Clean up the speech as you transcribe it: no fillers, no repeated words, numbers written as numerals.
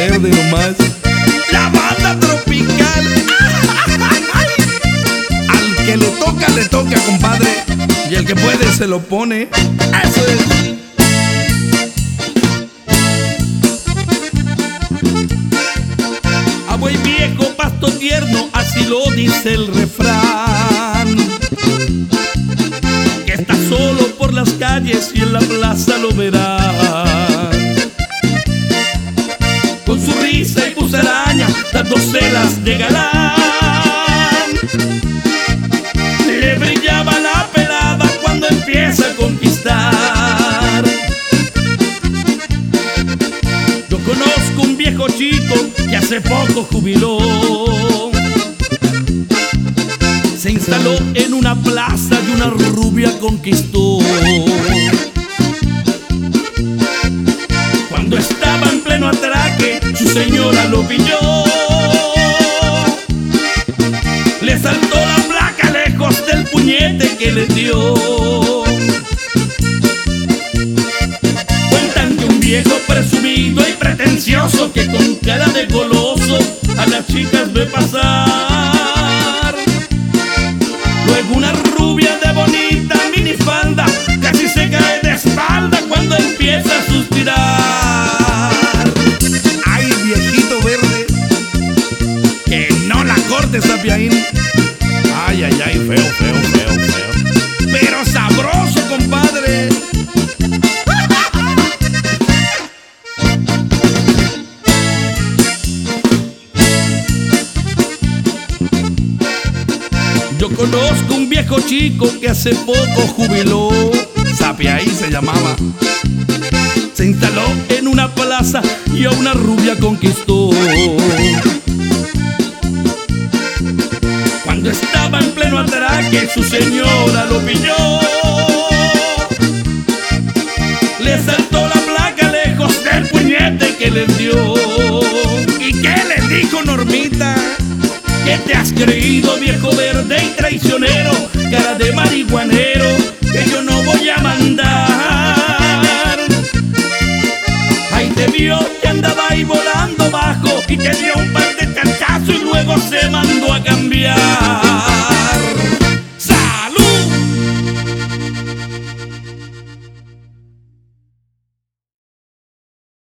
verde nomás. La banda tropical. Al que le toca, compadre. Y el que puede se lo pone. Eso es. A buey viejo, pasto tierno, así lo dice el refrán. Que está solo por las calles y en la plaza lo verán. Con su risa y musaraña, dándoselas de galán. Le brillaba la pelada cuando empieza a conquistar. Yo conozco un viejo chico que hace poco jubiló. Se instaló en una plaza y una rubia conquistó. Cuando estaba en pleno atraque, su señora lo pilló. Le saltó la placa lejos del puñete que le dio. Cuentan que un viejo presumido y pretencioso, que con cara de goloso a las chicas ve pasar. Luego una rubia de bonita minifalda casi se cae de espalda cuando empieza a suspirar. Ay, viejito verde, que no la cortes, Sapiaín. Ay, ay, ay, feo, feo, feo, feo. Pero sabroso, compadre. Yo conozco un viejo chico que hace poco jubiló. Sapiaí se llamaba. Se instaló en una plaza y a una rubia conquistó. Cuando estaba en pleno atraque, su señora lo pilló. Le saltó la placa lejos del puñete que le dio. ¿Y qué le dijo Normita? ¿Qué te has creído, viejo verde y traicionero? Cara de marihuanero, que yo no voy a mandar. Ahí te vio que andaba ahí volando bajo y te dio un